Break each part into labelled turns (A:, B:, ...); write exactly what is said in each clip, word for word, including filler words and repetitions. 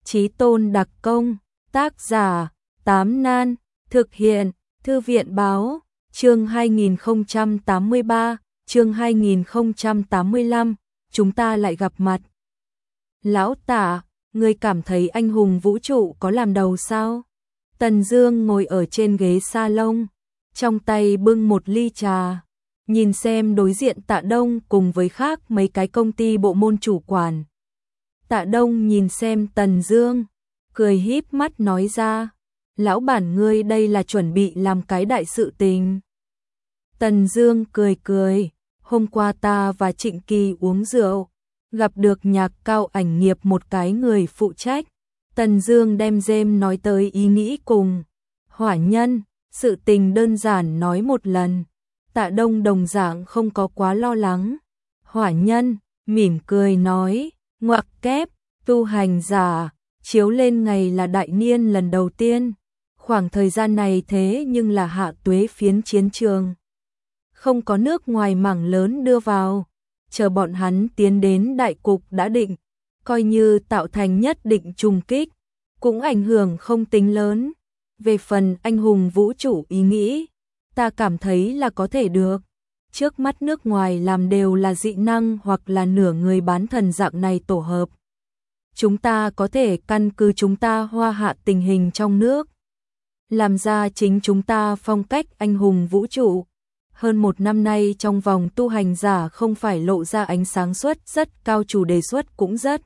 A: Chí tôn đặc công, tác giả, Tám Nan, thực hiện, Thư viện báo, chương hai nghìn không trăm tám mươi ba, chương hai nghìn không trăm tám mươi lăm, chúng ta lại gặp mặt. Lão Tạ, ngươi cảm thấy anh hùng vũ trụ có làm đầu sao? Tần Dương ngồi ở trên ghế salon, trong tay bưng một ly trà, nhìn xem đối diện Tạ Đông cùng với khác mấy cái công ty bộ môn chủ quản. Tạ Đông nhìn xem Tần Dương, cười híp mắt nói ra, lão bản ngươi đây là chuẩn bị làm cái đại sự tình. Tần Dương cười cười, hôm qua ta và Trịnh Kỳ uống rượu, gặp được Nhạc Cao ảnh nghiệp một cái người phụ trách. Tần Dương đem dêm nói tới ý nghĩ cùng Hỏa Nhân, sự tình đơn giản nói một lần. Tạ Đông đồng dạng không có quá lo lắng. Hỏa Nhân mỉm cười nói, ngoặc kép, tu hành giả, chiếu lên ngày là đại niên lần đầu tiên. Khoảng thời gian này thế nhưng là hạ tuế phiến chiến trường. Không có nước ngoài mảng lớn đưa vào, chờ bọn hắn tiến đến đại cục đã định, coi như tạo thành nhất định trùng kích, cũng ảnh hưởng không tính lớn. Về phần anh hùng vũ trụ ý nghĩ, ta cảm thấy là có thể được. Trước mắt nước ngoài làm đều là dị năng hoặc là nửa người bán thần dạng này tổ hợp. Chúng ta có thể căn cứ chúng ta hoa hạ tình hình trong nước, làm ra chính chúng ta phong cách anh hùng vũ trụ. Hơn một năm nay trong vòng tu hành giả không phải lộ ra ánh sáng suất rất cao, chủ đề xuất cũng rất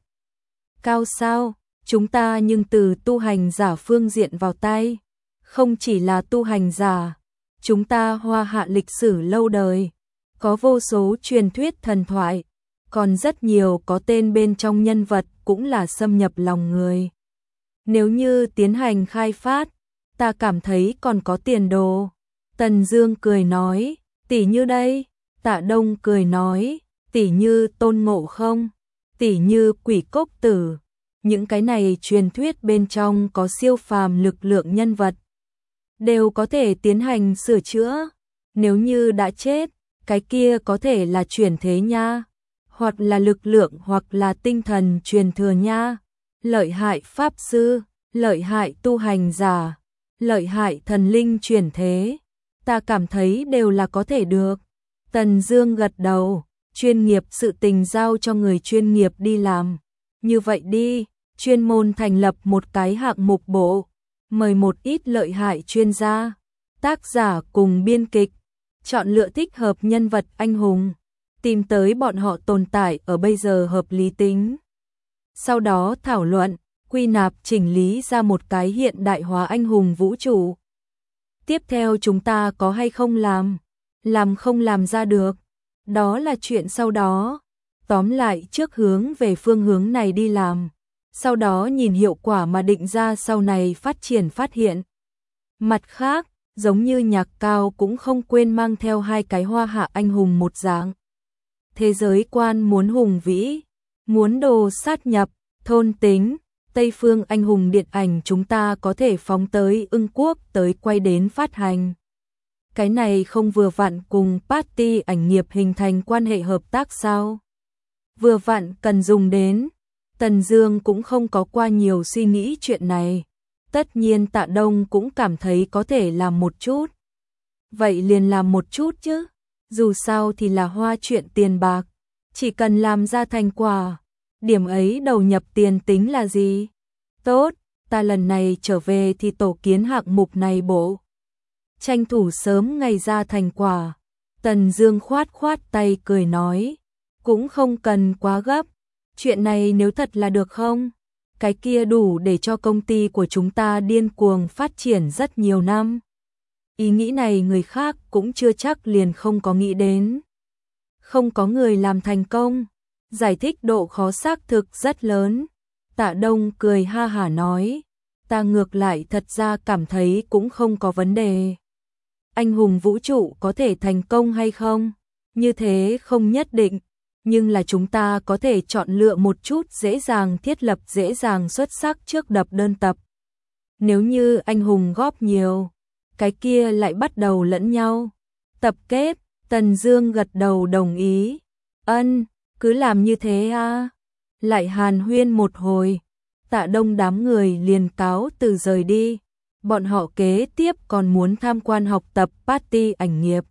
A: cao sao, chúng ta nhưng từ tu hành giả phương diện vào tay. Không chỉ là tu hành giả, chúng ta hoa hạ lịch sử lâu đời, có vô số truyền thuyết thần thoại, còn rất nhiều có tên bên trong nhân vật cũng là xâm nhập lòng người. Nếu như tiến hành khai phát, ta cảm thấy còn có tiền đồ. Tần Dương cười nói, tỷ như đây. Tạ Đông cười nói, tỷ như Tôn Ngộ Không, tỷ như Quỷ Cốc Tử. Những cái này truyền thuyết bên trong có siêu phàm lực lượng nhân vật, đều có thể tiến hành sửa chữa. Nếu như đã chết, cái kia có thể là chuyển thế nha, hoặc là lực lượng hoặc là tinh thần truyền thừa nha. Lợi hại pháp sư, lợi hại tu hành giả, lợi hại thần linh chuyển thế, ta cảm thấy đều là có thể được. Tần Dương gật đầu, chuyên nghiệp sự tình giao cho người chuyên nghiệp đi làm. Như vậy đi, chuyên môn thành lập một cái hạng mục bộ, mời một ít lợi hại chuyên gia, tác giả cùng biên kịch, chọn lựa thích hợp nhân vật anh hùng, tìm tới bọn họ tồn tại ở bây giờ hợp lý tính. Sau đó thảo luận, quy nạp chỉnh lý ra một cái hiện đại hóa anh hùng vũ trụ. Tiếp theo chúng ta có hay không làm, làm không làm ra được, đó là chuyện sau đó. Tóm lại trước hướng về phương hướng này đi làm, sau đó nhìn hiệu quả mà định ra sau này phát triển phát hiện. Mặt khác, giống như Nhạc Cao cũng không quên mang theo hai cái hoa hạ anh hùng một dạng. Thế giới quan muốn hùng vĩ, muốn đồ sát nhập, thôn tính, Tây phương anh hùng điện ảnh chúng ta có thể phóng tới Ưng Quốc tới quay đến phát hành. Cái này không vừa vặn cùng party ảnh nghiệp hình thành quan hệ hợp tác sao? Vừa vặn cần dùng đến. Tần Dương cũng không có qua nhiều suy nghĩ chuyện này. Tất nhiên Tạ Đông cũng cảm thấy có thể làm một chút. Vậy liền làm một chút chứ. Dù sao thì là hoa chuyện tiền bạc. Chỉ cần làm ra thành quả. Điểm ấy đầu nhập tiền tính là gì? Tốt, ta lần này trở về thì tổ kiến hạng mục này bộ. Tranh thủ sớm ngày ra thành quả. Tần Dương khoát khoát tay cười nói. Cũng không cần quá gấp. Chuyện này nếu thật là được không? Cái kia đủ để cho công ty của chúng ta điên cuồng phát triển rất nhiều năm. Ý nghĩ này người khác cũng chưa chắc liền không có nghĩ đến. Không có người làm thành công, giải thích độ khó xác thực rất lớn. Tạ Đông cười ha hả nói, ta ngược lại thật ra cảm thấy cũng không có vấn đề. Anh hùng vũ trụ có thể thành công hay không? Như thế không nhất định. Nhưng là chúng ta có thể chọn lựa một chút dễ dàng thiết lập, dễ dàng xuất sắc trước đập đơn tập. Nếu như anh hùng góp nhiều, cái kia lại bắt đầu lẫn nhau tập kết. Tần Dương gật đầu đồng ý. Ân, cứ làm như thế a. Lại hàn huyên một hồi. Tạ Đông đám người liền cáo từ rời đi. Bọn họ kế tiếp còn muốn tham quan học tập party ảnh nghiệp.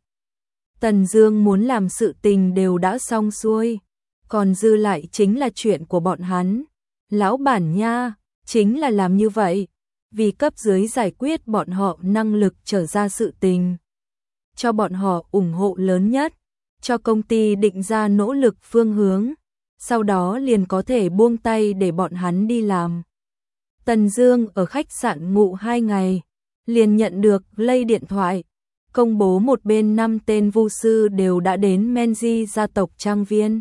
A: Tần Dương muốn làm sự tình đều đã xong xuôi, còn dư lại chính là chuyện của bọn hắn. Lão bản nha, chính là làm như vậy, vì cấp dưới giải quyết bọn họ năng lực trở ra sự tình, cho bọn họ ủng hộ lớn nhất, cho công ty định ra nỗ lực phương hướng, sau đó liền có thể buông tay để bọn hắn đi làm. Tần Dương ở khách sạn ngủ hai ngày, liền nhận được lây điện thoại, công bố một bên năm tên vu sư đều đã đến Menji gia tộc trang viên.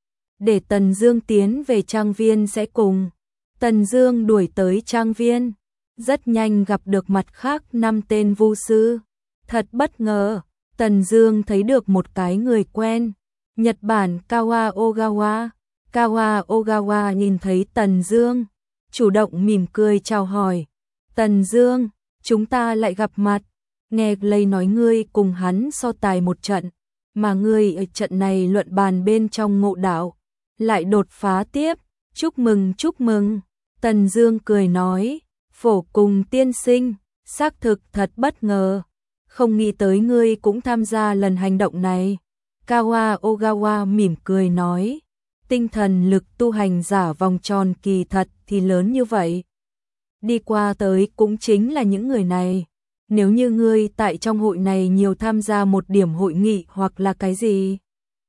A: Để Tần Dương tiến về trang viên sẽ cùng. Tần Dương đuổi tới trang viên, rất nhanh gặp được mặt khác năm tên vu sư. Thật bất ngờ, Tần Dương thấy được một cái người quen, Nhật Bản Kawa Ogawa. Kawa Ogawa nhìn thấy Tần Dương, chủ động mỉm cười chào hỏi. Tần Dương, chúng ta lại gặp mặt. Nghe Lây nói ngươi cùng hắn so tài một trận, mà ngươi ở trận này luận bàn bên trong ngộ đạo, lại đột phá tiếp, chúc mừng chúc mừng. Tần Dương cười nói, phổ cùng tiên sinh, xác thực thật bất ngờ, không nghĩ tới ngươi cũng tham gia lần hành động này. Kawa Ogawa mỉm cười nói, tinh thần lực tu hành giả vòng tròn kỳ thật thì lớn như vậy. Đi qua tới cũng chính là những người này. Nếu như ngươi tại trong hội này nhiều tham gia một điểm hội nghị hoặc là cái gì,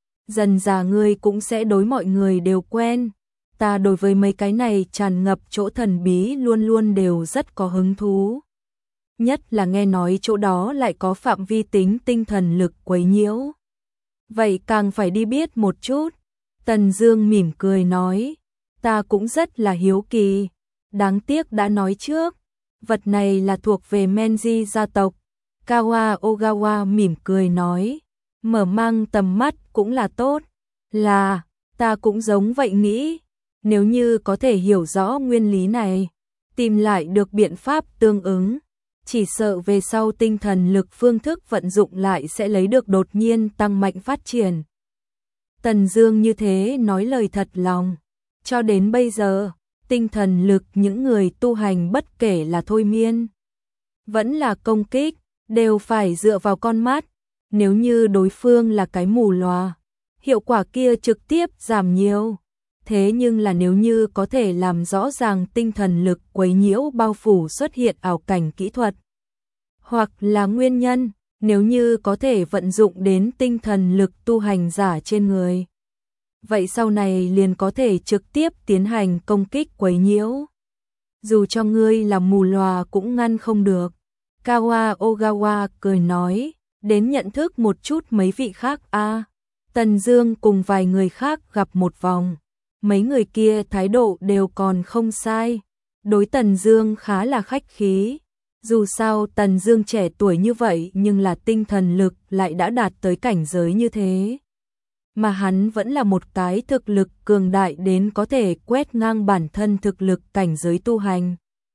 A: dần dà ngươi cũng sẽ đối mọi người đều quen. Ta đối với mấy cái này tràn ngập chỗ thần bí luôn luôn đều rất có hứng thú. Nhất là nghe nói chỗ đó lại có phạm vi tính tinh thần lực quấy nhiễu. Vậy càng phải đi biết một chút. Tần Dương mỉm cười nói, ta cũng rất là hiếu kỳ, đáng tiếc đã nói trước. Vật này là thuộc về Menji gia tộc. Kawa Ogawa mỉm cười nói, mở mang tầm mắt cũng là tốt. Là, ta cũng giống vậy nghĩ. Nếu như có thể hiểu rõ nguyên lý này, tìm lại được biện pháp tương ứng, chỉ sợ về sau tinh thần lực phương thức vận dụng lại sẽ lấy được đột nhiên tăng mạnh phát triển. Tần Dương như thế nói lời thật lòng. Cho đến bây giờ, tinh thần lực những người tu hành bất kể là thôi miên, vẫn là công kích, đều phải dựa vào con mắt. Nếu như đối phương là cái mù lòa, hiệu quả kia trực tiếp giảm nhiều. Thế nhưng là nếu như có thể làm rõ ràng tinh thần lực quấy nhiễu bao phủ xuất hiện ảo cảnh kỹ thuật, hoặc là nguyên nhân, nếu như có thể vận dụng đến tinh thần lực tu hành giả trên người, vậy sau này liền có thể trực tiếp tiến hành công kích quấy nhiễu. Dù cho ngươi là mù lòa cũng ngăn không được. Kawa Ogawa cười nói, đến nhận thức một chút mấy vị khác a. À, Tần Dương cùng vài người khác gặp một vòng. Mấy người kia thái độ đều còn không sai. Đối Tần Dương khá là khách khí. Dù sao Tần Dương trẻ tuổi như vậy nhưng là tinh thần lực lại đã đạt tới cảnh giới như thế. Mà hắn vẫn là một cái thực lực cường đại đến có thể quét ngang bản thân thực lực cảnh giới tu hành.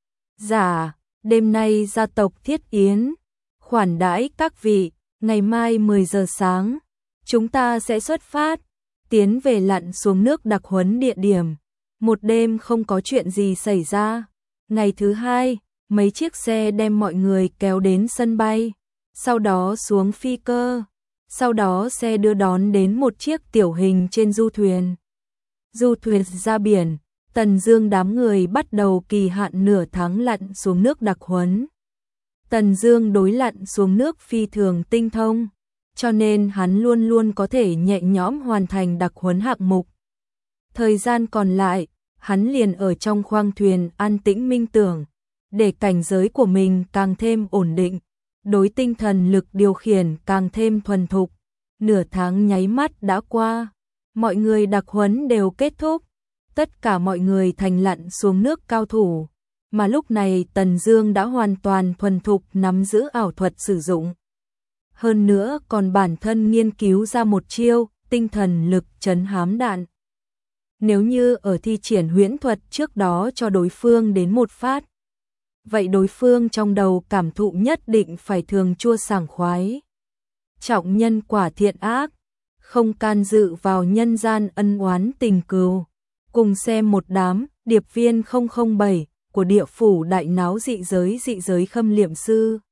A: Dạ, đêm nay gia tộc thiết yến, khoản đãi các vị, ngày mai mười giờ sáng, chúng ta sẽ xuất phát, tiến về lặn xuống nước đặc huấn địa điểm. Một đêm không có chuyện gì xảy ra. Ngày thứ hai, mấy chiếc xe đem mọi người kéo đến sân bay, sau đó xuống phi cơ. Sau đó xe đưa đón đến một chiếc tiểu hình trên du thuyền. Du thuyền ra biển, Tần Dương đám người bắt đầu kỳ hạn nửa tháng lặn xuống nước đặc huấn. Tần Dương đối lặn xuống nước phi thường tinh thông, cho nên hắn luôn luôn có thể nhẹ nhõm hoàn thành đặc huấn hạng mục. Thời gian còn lại, hắn liền ở trong khoang thuyền an tĩnh minh tưởng, để cảnh giới của mình càng thêm ổn định. Đối tinh thần lực điều khiển càng thêm thuần thục. Nửa tháng nháy mắt đã qua, mọi người đặc huấn đều kết thúc, tất cả mọi người thành lặn xuống nước cao thủ, mà lúc này Tần Dương đã hoàn toàn thuần thục nắm giữ ảo thuật sử dụng. Hơn nữa còn bản thân nghiên cứu ra một chiêu, tinh thần lực trấn hám đạn. Nếu như ở thi triển huyễn thuật trước đó cho đối phương đến một phát, vậy đối phương trong đầu cảm thụ nhất định phải thường chua sảng khoái. Trọng nhân quả thiện ác, không can dự vào nhân gian ân oán tình cừu, cùng xem một đám điệp viên không không bảy của địa phủ đại náo dị giới dị giới khâm liệm sư.